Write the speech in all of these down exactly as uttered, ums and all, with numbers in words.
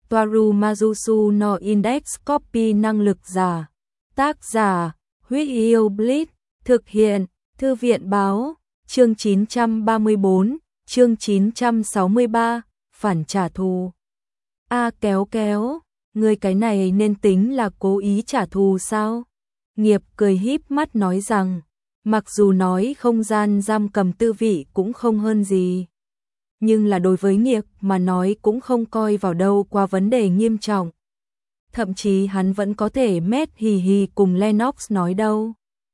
Toaru Majusu no Index Copy năng lực giả. Tác giả, Huyết Yêu Blitz, thực hiện, Thư viện báo, chương chín trăm ba mươi tư, chương chín trăm sáu mươi ba, phản trả thù. A kéo kéo, người cái này nên tính là cố ý trả thù sao? Nghiệp cười híp mắt nói rằng, mặc dù nói không gian giam cầm tư vị cũng không hơn gì. Nhưng là đối với Nghiệp mà nói cũng không coi vào đâu qua vấn đề nghiêm trọng. Thậm chí hắn vẫn có thể mét hì hì cùng Lennox nói đâu.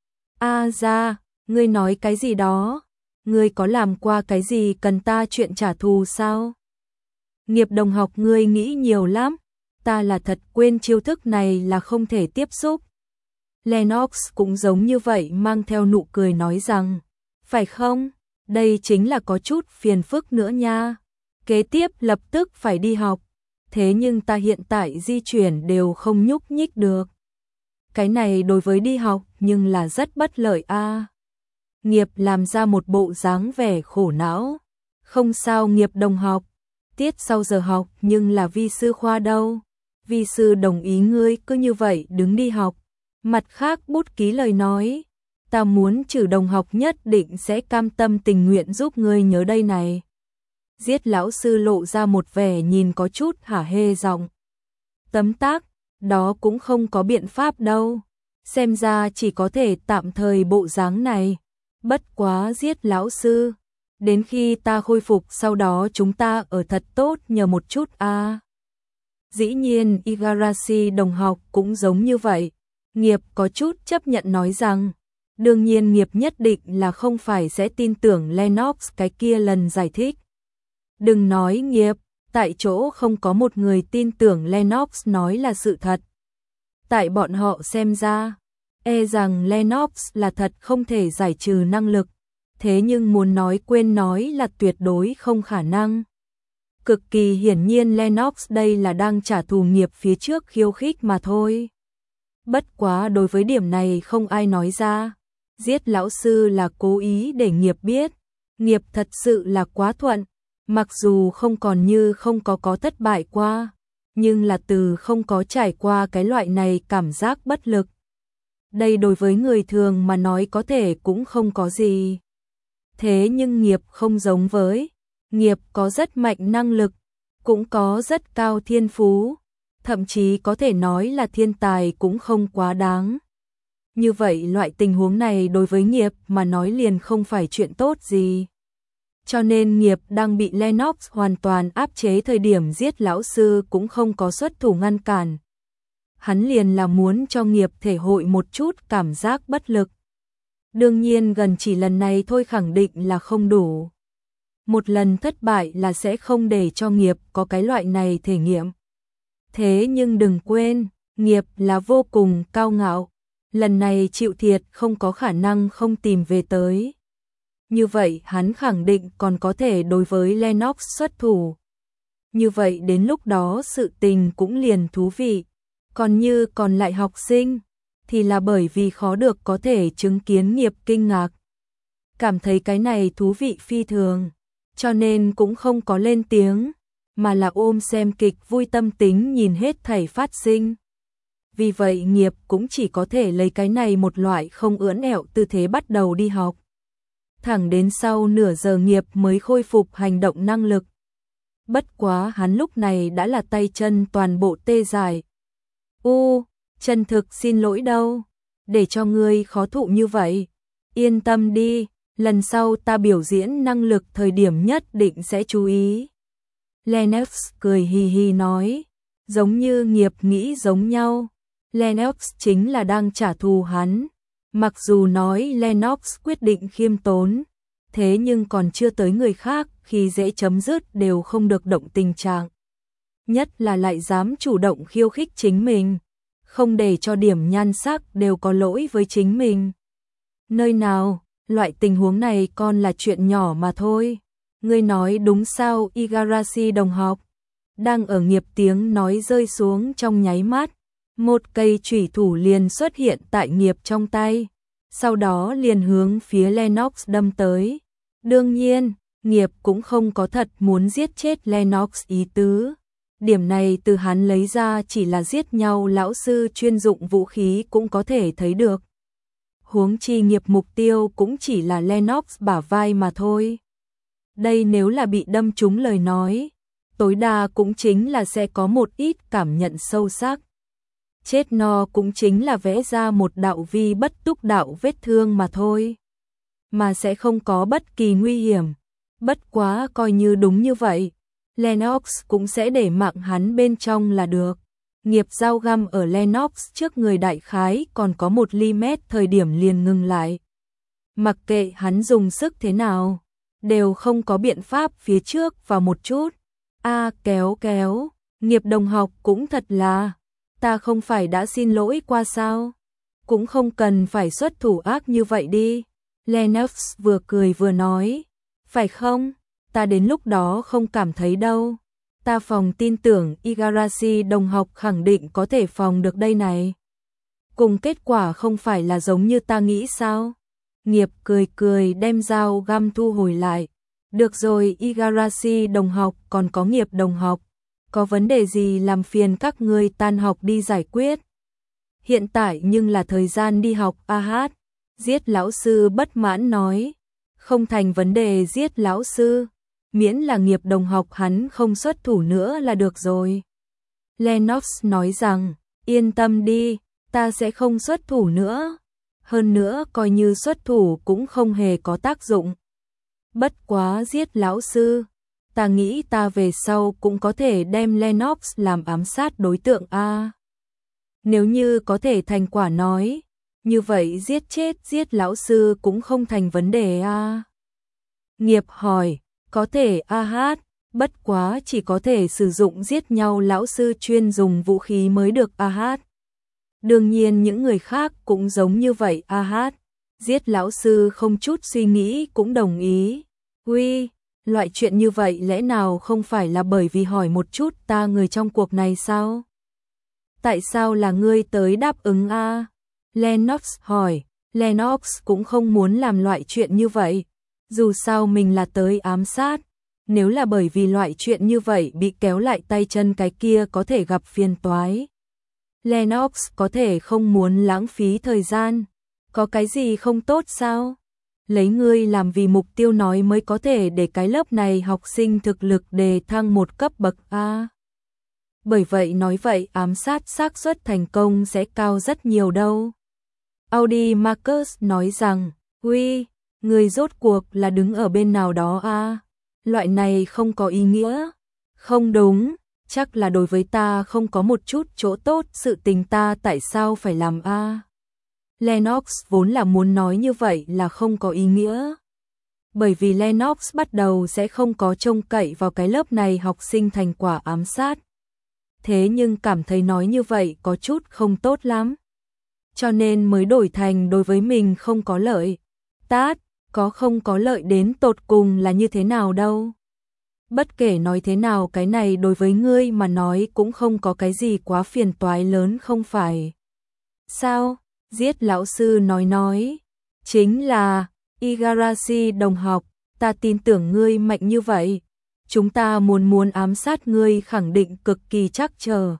A ra, ngươi nói cái gì đó? Ngươi có làm qua cái gì cần ta chuyện trả thù sao? Nghiệp đồng học ngươi nghĩ nhiều lắm. Ta là thật quên chiêu thức này là không thể tiếp xúc. Lennox cũng giống như vậy mang theo nụ cười nói rằng, phải không? Đây chính là có chút phiền phức nữa nha. Kế tiếp lập tức phải đi học. Thế nhưng ta hiện tại di chuyển đều không nhúc nhích được. Cái này đối với đi học nhưng là rất bất lợi a. À. Nghiệp làm ra một bộ dáng vẻ khổ não. Không sao Nghiệp đồng học. Tiết sau giờ học nhưng là vi sư khoa đâu. Vi sư đồng ý ngươi cứ như vậy đứng đi học. Mặt khác bút ký lời nói. Ta muốn trừ đồng học nhất định sẽ cam tâm tình nguyện giúp ngươi nhớ đây này. Giết lão sư lộ ra một vẻ nhìn có chút hả hê giọng. Tấm tắc, đó cũng không có biện pháp đâu. Xem ra chỉ có thể tạm thời bộ dáng này. Bất quá giết lão sư. Đến khi ta khôi phục sau đó chúng ta ở thật tốt nhờ một chút a. À. Dĩ nhiên Igarashi đồng học cũng giống như vậy. Nghiệp có chút chấp nhận nói rằng, đương nhiên Nghiệp nhất định là không phải sẽ tin tưởng Lennox cái kia lần giải thích. Đừng nói Nghiệp, tại chỗ không có một người tin tưởng Lennox nói là sự thật. Tại bọn họ xem ra, e rằng Lennox là thật không thể giải trừ năng lực, thế nhưng muốn nói quên nói là tuyệt đối không khả năng. Cực kỳ hiển nhiên Lennox đây là đang trả thù Nghiệp phía trước khiêu khích mà thôi. Bất quá đối với điểm này không ai nói ra. Giết lão sư là cố ý để Nghiệp biết. Nghiệp thật sự là quá thuận. Mặc dù không còn như không có có thất bại qua. Nhưng là từ không có trải qua cái loại này cảm giác bất lực. Đây đối với người thường mà nói có thể cũng không có gì. Thế nhưng Nghiệp không giống với. Nghiệp có rất mạnh năng lực. Cũng có rất cao thiên phú. Thậm chí có thể nói là thiên tài cũng không quá đáng. Như vậy loại tình huống này đối với Nghiệp mà nói liền không phải chuyện tốt gì. Cho nên Nghiệp đang bị Lennox hoàn toàn áp chế thời điểm giết lão sư cũng không có xuất thủ ngăn cản. Hắn liền là muốn cho Nghiệp thể hội một chút cảm giác bất lực. Đương nhiên gần chỉ lần này thôi khẳng định là không đủ. Một lần thất bại là sẽ không để cho Nghiệp có cái loại này thể nghiệm. Thế nhưng đừng quên, Nghiệp là vô cùng cao ngạo. Lần này chịu thiệt không có khả năng không tìm về tới. Như vậy hắn khẳng định còn có thể đối với Lennox xuất thủ. Như vậy đến lúc đó sự tình cũng liền thú vị. Còn như còn lại học sinh, thì là bởi vì khó được có thể chứng kiến Nghiệp kinh ngạc. Cảm thấy cái này thú vị phi thường, cho nên cũng không có lên tiếng, mà là ôm xem kịch vui tâm tính nhìn hết thảy phát sinh. Vì vậy Nghiệp cũng chỉ có thể lấy cái này một loại không ưỡn ẹo tư thế bắt đầu đi học. Thẳng đến sau nửa giờ Nghiệp mới khôi phục hành động năng lực. Bất quá hắn lúc này đã là tay chân toàn bộ tê dại. U, chân thực xin lỗi đâu, để cho ngươi khó thụ như vậy. Yên tâm đi, lần sau ta biểu diễn năng lực thời điểm nhất định sẽ chú ý. Lennox cười hì hì nói, giống như Nghiệp nghĩ giống nhau. Lennox chính là đang trả thù hắn. Mặc dù nói Lennox quyết định khiêm tốn, thế nhưng còn chưa tới người khác khi dễ chấm dứt đều không được động tình trạng. Nhất là lại dám chủ động khiêu khích chính mình, không để cho điểm nhan sắc đều có lỗi với chính mình. Nơi nào, loại tình huống này còn là chuyện nhỏ mà thôi. Ngươi nói đúng sao Igarashi đồng học? Đang ở Nghiệp tiếng nói rơi xuống trong nháy mắt. Một cây chủy thủ liền xuất hiện tại Nghiệp trong tay. Sau đó liền hướng phía Lennox đâm tới. Đương nhiên, Nghiệp cũng không có thật muốn giết chết Lennox ý tứ. Điểm này từ hắn lấy ra chỉ là giết nhau lão sư chuyên dụng vũ khí cũng có thể thấy được. Huống chi nghiệp mục tiêu cũng chỉ là Lennox bả vai mà thôi. Đây nếu là bị đâm trúng lời nói, tối đa cũng chính là sẽ có một ít cảm nhận sâu sắc. Chết no cũng chính là vẽ ra một đạo vi bất túc đạo vết thương mà thôi. Mà sẽ không có bất kỳ nguy hiểm. Bất quá coi như đúng như vậy, Lennox cũng sẽ để mạng hắn bên trong là được. Nghiệp dao găm ở Lennox trước người đại khái còn có một ly mét thời điểm liền ngừng lại. Mặc kệ hắn dùng sức thế nào, đều không có biện pháp phía trước vào một chút. A kéo kéo, nghiệp đồng học cũng thật là, ta không phải đã xin lỗi qua sao? Cũng không cần phải xuất thủ ác như vậy đi. Lennox vừa cười vừa nói, phải không? Ta đến lúc đó không cảm thấy đâu. Ta phòng tin tưởng Igarashi đồng học khẳng định có thể phòng được đây này. Cùng kết quả không phải là giống như ta nghĩ sao? Nghiệp cười cười đem dao găm thu hồi lại. Được rồi Igarashi đồng học, còn có nghiệp đồng học. Có vấn đề gì làm phiền các ngươi tan học đi giải quyết. Hiện tại nhưng là thời gian đi học a hát. Giết lão sư bất mãn nói. Không thành vấn đề giết lão sư. Miễn là nghiệp đồng học hắn không xuất thủ nữa là được rồi. Lennox nói rằng, yên tâm đi, ta sẽ không xuất thủ nữa. Hơn nữa coi như xuất thủ cũng không hề có tác dụng. Bất quá giết lão sư, ta nghĩ ta về sau cũng có thể đem Lennox làm ám sát đối tượng A. Nếu như có thể thành quả nói, như vậy giết chết giết lão sư cũng không thành vấn đề A. Nghiệp hỏi, có thể a hát, bất quá chỉ có thể sử dụng giết nhau lão sư chuyên dùng vũ khí mới được a hát. Đương nhiên những người khác cũng giống như vậy a hát. Giết lão sư không chút suy nghĩ cũng đồng ý. Uy, loại chuyện như vậy lẽ nào không phải là bởi vì hỏi một chút ta người trong cuộc này sao? Tại sao là ngươi tới đáp ứng a? Lennox hỏi, Lennox cũng không muốn làm loại chuyện như vậy. Dù sao mình là tới ám sát, nếu là bởi vì loại chuyện như vậy bị kéo lại tay chân cái kia có thể gặp phiền toái. Lennox có thể không muốn lãng phí thời gian, có cái gì không tốt sao? Lấy ngươi làm vì mục tiêu nói mới có thể để cái lớp này học sinh thực lực đề thăng một cấp bậc A. Bởi vậy nói vậy ám sát xác suất thành công sẽ cao rất nhiều đâu. Audi Marcus nói rằng, uy, người rốt cuộc là đứng ở bên nào đó a? Loại này không có ý nghĩa. Không đúng, chắc là đối với ta không có một chút chỗ tốt, sự tình ta tại sao phải làm a? Lennox vốn là muốn nói như vậy là không có ý nghĩa. Bởi vì Lennox bắt đầu sẽ không có trông cậy vào cái lớp này học sinh thành quả ám sát. Thế nhưng cảm thấy nói như vậy có chút không tốt lắm. Cho nên mới đổi thành đối với mình không có lợi. Tát, có không có lợi đến tột cùng là như thế nào đâu. Bất kể nói thế nào cái này đối với ngươi mà nói cũng không có cái gì quá phiền toái lớn không phải. Sao? Giết lão sư nói nói. Chính là, Igarashi đồng học, ta tin tưởng ngươi mạnh như vậy. Chúng ta muốn muốn ám sát ngươi khẳng định cực kỳ chắc chờ.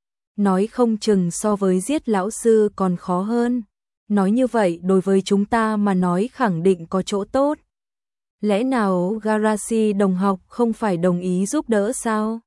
Nói không chừng so với giết lão sư còn khó hơn. Nói như vậy đối với chúng ta mà nói khẳng định có chỗ tốt. Lẽ nào Garashi đồng học không phải đồng ý giúp đỡ sao?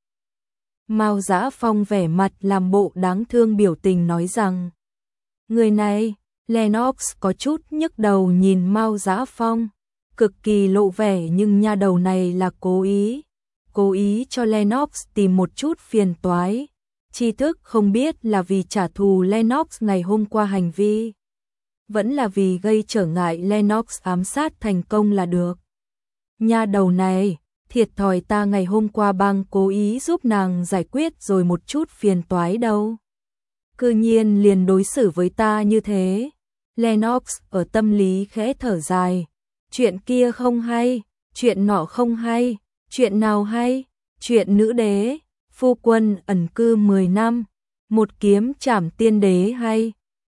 Mao Dã Phong vẻ mặt làm bộ đáng thương biểu tình nói rằng. Người này, Lennox có chút nhức đầu nhìn Mao Dã Phong. Cực kỳ lộ vẻ nhưng nha đầu này là cố ý. Cố ý cho Lennox tìm một chút phiền toái. Tri thức không biết là vì trả thù Lennox ngày hôm qua hành vi. Vẫn là vì gây trở ngại Lennox ám sát thành công là được. Nha đầu này, thiệt thòi ta ngày hôm qua bang cố ý giúp nàng giải quyết rồi một chút phiền toái đâu. Cư nhiên liền đối xử với ta như thế. Lennox ở tâm lý khẽ thở dài. Chuyện kia không hay, chuyện nọ không hay, chuyện nào hay, chuyện nữ đế, phu quân ẩn cư mười năm, một kiếm trảm tiên đế hay.